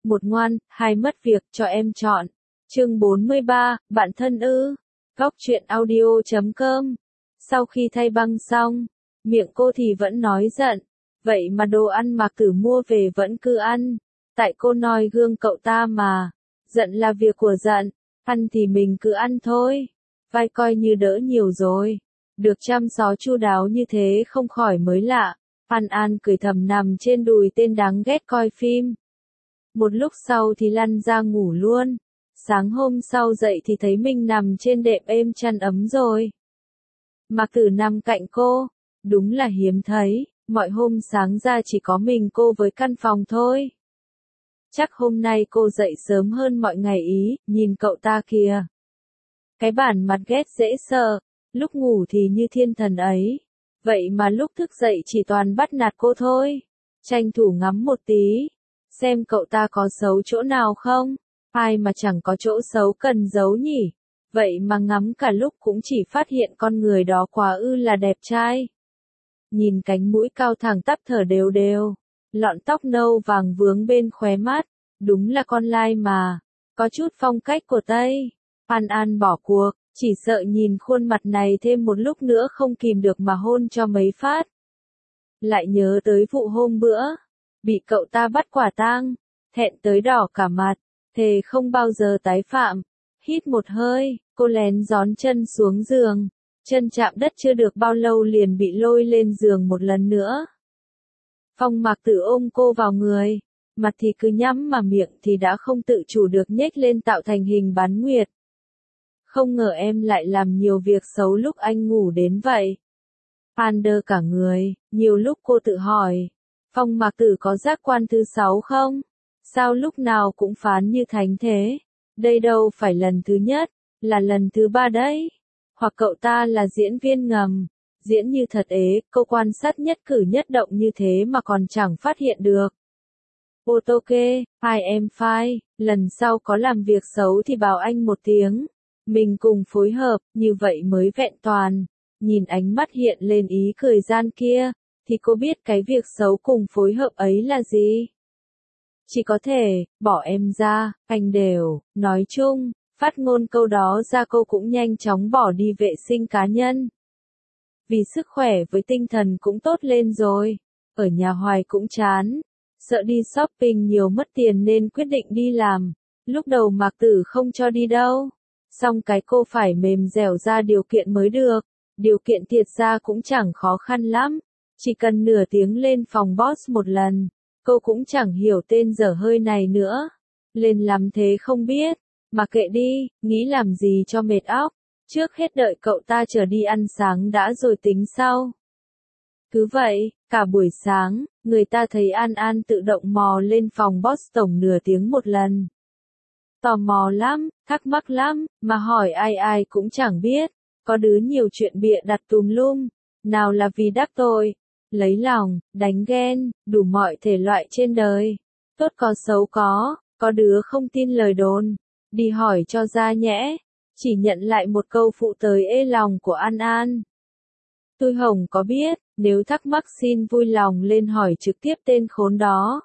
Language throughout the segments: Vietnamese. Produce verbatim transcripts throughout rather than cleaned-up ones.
một ngoan, hai mất việc, cho em chọn. Chương bốn mươi ba, bạn thân ư? Góc truyện audio chấm com. Sau khi thay băng xong, miệng cô thì vẫn nói giận. Vậy mà đồ ăn Mạc Tử mua về vẫn cứ ăn. Tại cô noi gương cậu ta mà. Giận là việc của giận, ăn thì mình cứ ăn thôi. Vai coi như đỡ nhiều rồi. Được chăm sóc chu đáo như thế không khỏi mới lạ. An An cười thầm nằm trên đùi tên đáng ghét coi phim. Một lúc sau thì lăn ra ngủ luôn. Sáng hôm sau dậy thì thấy mình nằm trên đệm êm chăn ấm rồi. Mạc Tử nằm cạnh cô. Đúng là hiếm thấy, mọi hôm sáng ra chỉ có mình cô với căn phòng thôi. Chắc hôm nay cô dậy sớm hơn mọi ngày ý, nhìn cậu ta kìa. Cái bản mặt ghét dễ sợ, lúc ngủ thì như thiên thần ấy. Vậy mà lúc thức dậy chỉ toàn bắt nạt cô thôi. Tranh thủ ngắm một tí, xem cậu ta có xấu chỗ nào không. Ai mà chẳng có chỗ xấu cần giấu nhỉ. Vậy mà ngắm cả lúc cũng chỉ phát hiện con người đó quá ư là đẹp trai. Nhìn cánh mũi cao thẳng tắp thở đều đều, lọn tóc nâu vàng vướng bên khóe mắt, đúng là con lai mà, có chút phong cách của Tây. An An bỏ cuộc, chỉ sợ nhìn khuôn mặt này thêm một lúc nữa không kìm được mà hôn cho mấy phát. Lại nhớ tới vụ hôm bữa, bị cậu ta bắt quả tang, thẹn tới đỏ cả mặt, thề không bao giờ tái phạm. Hít một hơi, cô lén gión chân xuống giường. Chân chạm đất chưa được bao lâu liền bị lôi lên giường một lần nữa. Phong Mạc Tử ôm cô vào người, mặt thì cứ nhắm mà miệng thì đã không tự chủ được nhếch lên tạo thành hình bán nguyệt. Không ngờ em lại làm nhiều việc xấu lúc anh ngủ đến vậy. An đơ cả người, nhiều lúc cô tự hỏi, Phong Mạc Tử có giác quan thứ sáu không? Sao lúc nào cũng phán như thánh thế? Đây đâu phải lần thứ nhất, là lần thứ ba đấy. Hoặc cậu ta là diễn viên ngầm, diễn như thật ế, cô quan sát nhất cử nhất động như thế mà còn chẳng phát hiện được. Ok, hai em phai, lần sau có làm việc xấu thì bảo anh một tiếng. Mình cùng phối hợp, như vậy mới vẹn toàn. Nhìn ánh mắt hiện lên ý cười gian kia, thì cô biết cái việc xấu cùng phối hợp ấy là gì. Chỉ có thể, bỏ em ra, anh đều, nói chung. Phát ngôn câu đó ra cô cũng nhanh chóng bỏ đi vệ sinh cá nhân. Vì sức khỏe với tinh thần cũng tốt lên rồi. Ở nhà hoài cũng chán. Sợ đi shopping nhiều mất tiền nên quyết định đi làm. Lúc đầu Mạc Tử không cho đi đâu. Xong cái cô phải mềm dẻo ra điều kiện mới được. Điều kiện thiệt ra cũng chẳng khó khăn lắm. Chỉ cần nửa tiếng lên phòng boss một lần. Cô cũng chẳng hiểu tên dở hơi này nữa. Lên làm thế không biết. Mà kệ đi, nghĩ làm gì cho mệt óc, trước hết đợi cậu ta trở đi ăn sáng đã rồi tính sau. Cứ vậy, cả buổi sáng, người ta thấy An An tự động mò lên phòng boss tổng nửa tiếng một lần. Tò mò lắm, thắc mắc lắm, mà hỏi ai ai cũng chẳng biết, có đứa nhiều chuyện bịa đặt tùm lum, nào là vì đắc tội, lấy lòng, đánh ghen, đủ mọi thể loại trên đời, tốt có xấu có, có đứa không tin lời đồn. Đi hỏi cho ra nhẽ, chỉ nhận lại một câu phụ tới ê lòng của An An. Tôi Hồng có biết, nếu thắc mắc xin vui lòng lên hỏi trực tiếp tên khốn đó.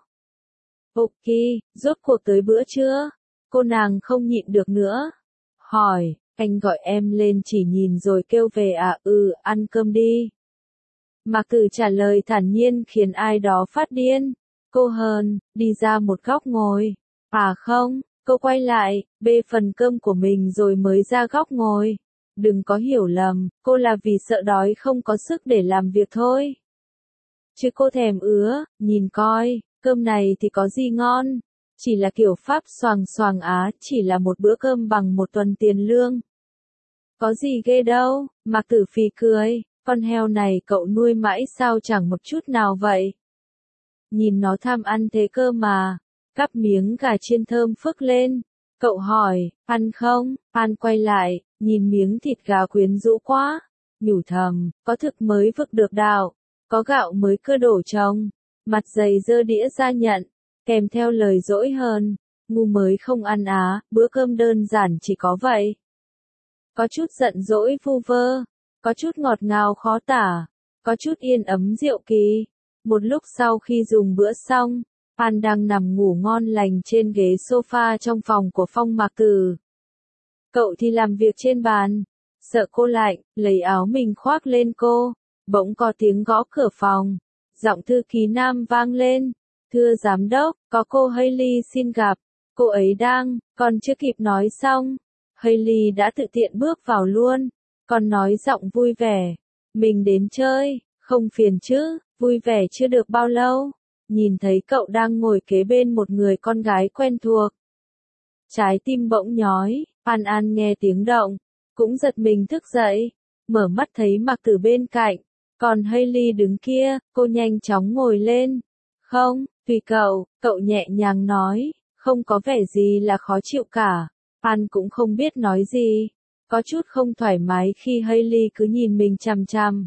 Ok, rốt cuộc tới bữa trưa, cô nàng không nhịn được nữa. Hỏi, anh gọi em lên chỉ nhìn rồi kêu về à? Ừ, ăn cơm đi. Mạc Tử trả lời thản nhiên khiến ai đó phát điên. Cô hờn, đi ra một góc ngồi. À không. Cô quay lại, bê phần cơm của mình rồi mới ra góc ngồi. Đừng có hiểu lầm, cô là vì sợ đói không có sức để làm việc thôi. Chứ cô thèm ứa, nhìn coi, cơm này thì có gì ngon. Chỉ là kiểu Pháp xoàng xoàng á, chỉ là một bữa cơm bằng một tuần tiền lương. Có gì ghê đâu, Mạc Tử phì cười, con heo này cậu nuôi mãi sao chẳng một chút nào vậy. Nhìn nó tham ăn thế cơ mà. Cắp miếng gà chiên thơm phức lên. Cậu hỏi, ăn không? An quay lại, nhìn miếng thịt gà quyến rũ quá. Nhủ thầm, có thực mới vực được đạo. Có gạo mới cưa đổ trồng. Mặt dày dơ đĩa ra nhận. Kèm theo lời dỗi hơn. Ngu mới không ăn á, bữa cơm đơn giản chỉ có vậy. Có chút giận dỗi vu vơ. Có chút ngọt ngào khó tả. Có chút yên ấm diệu kỳ. Một lúc sau khi dùng bữa xong. An đang nằm ngủ ngon lành trên ghế sofa trong phòng của Phong Mạc Tử. Cậu thì làm việc trên bàn. Sợ cô lạnh, lấy áo mình khoác lên cô. Bỗng có tiếng gõ cửa phòng. Giọng thư ký nam vang lên. Thưa giám đốc, có cô Hailey xin gặp. Cô ấy đang, còn chưa kịp nói xong. Hailey đã tự tiện bước vào luôn. Còn nói giọng vui vẻ. Mình đến chơi, không phiền chứ, vui vẻ chưa được bao lâu. Nhìn thấy cậu đang ngồi kế bên một người con gái quen thuộc. Trái tim bỗng nhói, An An nghe tiếng động, cũng giật mình thức dậy, mở mắt thấy Mạc Tử bên cạnh, còn Hailey đứng kia, cô nhanh chóng ngồi lên. Không, tùy cậu, cậu nhẹ nhàng nói, không có vẻ gì là khó chịu cả. An cũng không biết nói gì, có chút không thoải mái khi Hailey cứ nhìn mình chằm chằm.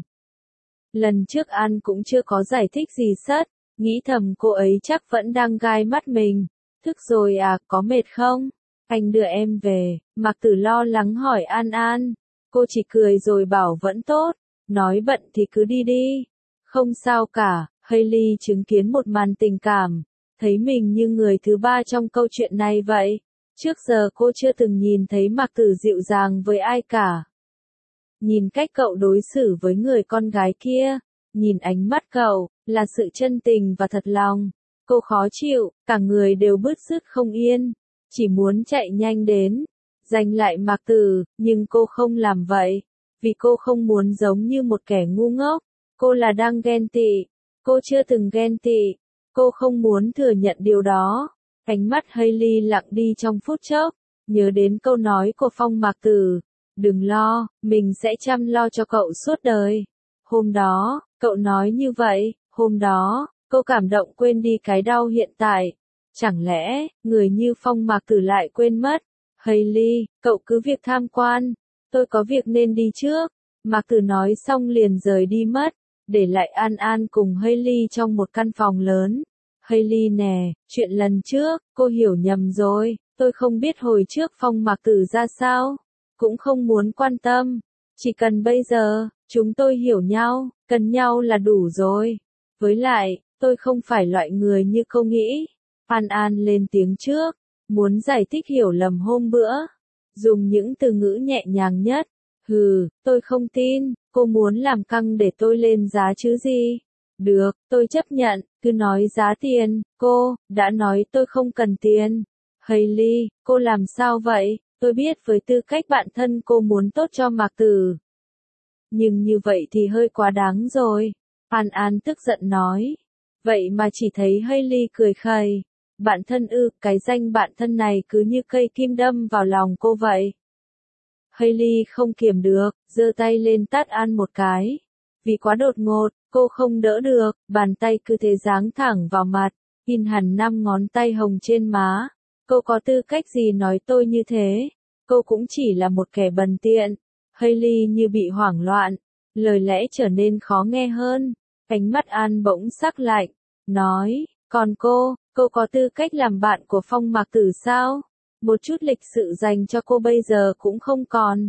Lần trước An cũng chưa có giải thích gì sất, nghĩ thầm cô ấy chắc vẫn đang gai mắt mình. Thức rồi à, có mệt không? Anh đưa em về, Mạc Tử lo lắng hỏi An An. Cô chỉ cười rồi bảo vẫn tốt, nói bận thì cứ đi đi. Không sao cả, Hailey chứng kiến một màn tình cảm, thấy mình như người thứ ba trong câu chuyện này vậy. Trước giờ cô chưa từng nhìn thấy Mạc Tử dịu dàng với ai cả. Nhìn cách cậu đối xử với người con gái kia, nhìn ánh mắt cậu, là sự chân tình và thật lòng. Cô khó chịu, cả người đều bứt rứt không yên, chỉ muốn chạy nhanh đến, giành lại Mạc Tử, nhưng cô không làm vậy, vì cô không muốn giống như một kẻ ngu ngốc. Cô là đang ghen tị, cô chưa từng ghen tị, cô không muốn thừa nhận điều đó. Ánh mắt Hailey lặng đi trong phút chốc, nhớ đến câu nói của Phong Mạc Tử, đừng lo, mình sẽ chăm lo cho cậu suốt đời. Hôm đó, cậu nói như vậy, hôm đó, cô cảm động quên đi cái đau hiện tại. Chẳng lẽ, người như Phong Mạc Tử lại quên mất? Hailey, cậu cứ việc tham quan, tôi có việc nên đi trước. Mạc Tử nói xong liền rời đi mất, để lại An An cùng Hailey trong một căn phòng lớn. Hailey nè, chuyện lần trước, cô hiểu nhầm rồi, tôi không biết hồi trước Phong Mạc Tử ra sao, cũng không muốn quan tâm, chỉ cần bây giờ, chúng tôi hiểu nhau, cần nhau là đủ rồi. Với lại, tôi không phải loại người như cô nghĩ. An An lên tiếng trước, muốn giải thích hiểu lầm hôm bữa, dùng những từ ngữ nhẹ nhàng nhất. Hừ, tôi không tin, cô muốn làm căng để tôi lên giá chứ gì. Được, tôi chấp nhận, cứ nói giá tiền, cô, đã nói tôi không cần tiền. Hailey, cô làm sao vậy? Tôi biết với tư cách bạn thân cô muốn tốt cho Mạc Tử. Nhưng như vậy thì hơi quá đáng rồi. An An tức giận nói. Vậy mà chỉ thấy Hailey cười khẩy. Bạn thân ư, cái danh bạn thân này cứ như cây kim đâm vào lòng cô vậy. Hailey không kiềm được, giơ tay lên tát An một cái. Vì quá đột ngột, cô không đỡ được, bàn tay cứ thế giáng thẳng vào mặt, in hẳn năm ngón tay hồng trên má. Cô có tư cách gì nói tôi như thế? Cô cũng chỉ là một kẻ bần tiện. Hailey như bị hoảng loạn, lời lẽ trở nên khó nghe hơn. Ánh mắt An bỗng sắc lạnh, nói, còn cô, cô có tư cách làm bạn của Phong Mạc Tử sao? Một chút lịch sự dành cho cô bây giờ cũng không còn.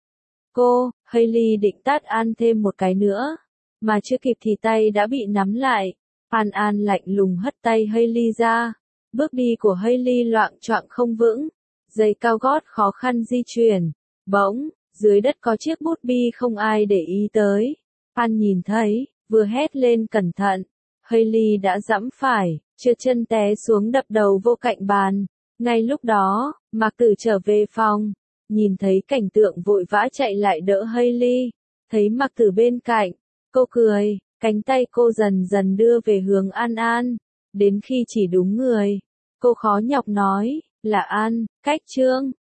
Cô, Hailey định tát An thêm một cái nữa, mà chưa kịp thì tay đã bị nắm lại. An An lạnh lùng hất tay Hailey ra. Bước đi của Hailey loạng choạng không vững, giày cao gót khó khăn di chuyển. Bỗng, dưới đất có chiếc bút bi không ai để ý tới. An nhìn thấy, vừa hét lên cẩn thận. Hailey đã giẫm phải, trượt chân té xuống đập đầu vô cạnh bàn. Ngay lúc đó, Mạc Tử trở về phòng, nhìn thấy cảnh tượng vội vã chạy lại đỡ Hailey. Thấy Mạc Tử bên cạnh, cô cười, cánh tay cô dần dần đưa về hướng An An. Đến khi chỉ đúng người, cô khó nhọc nói, là An, cách Trương.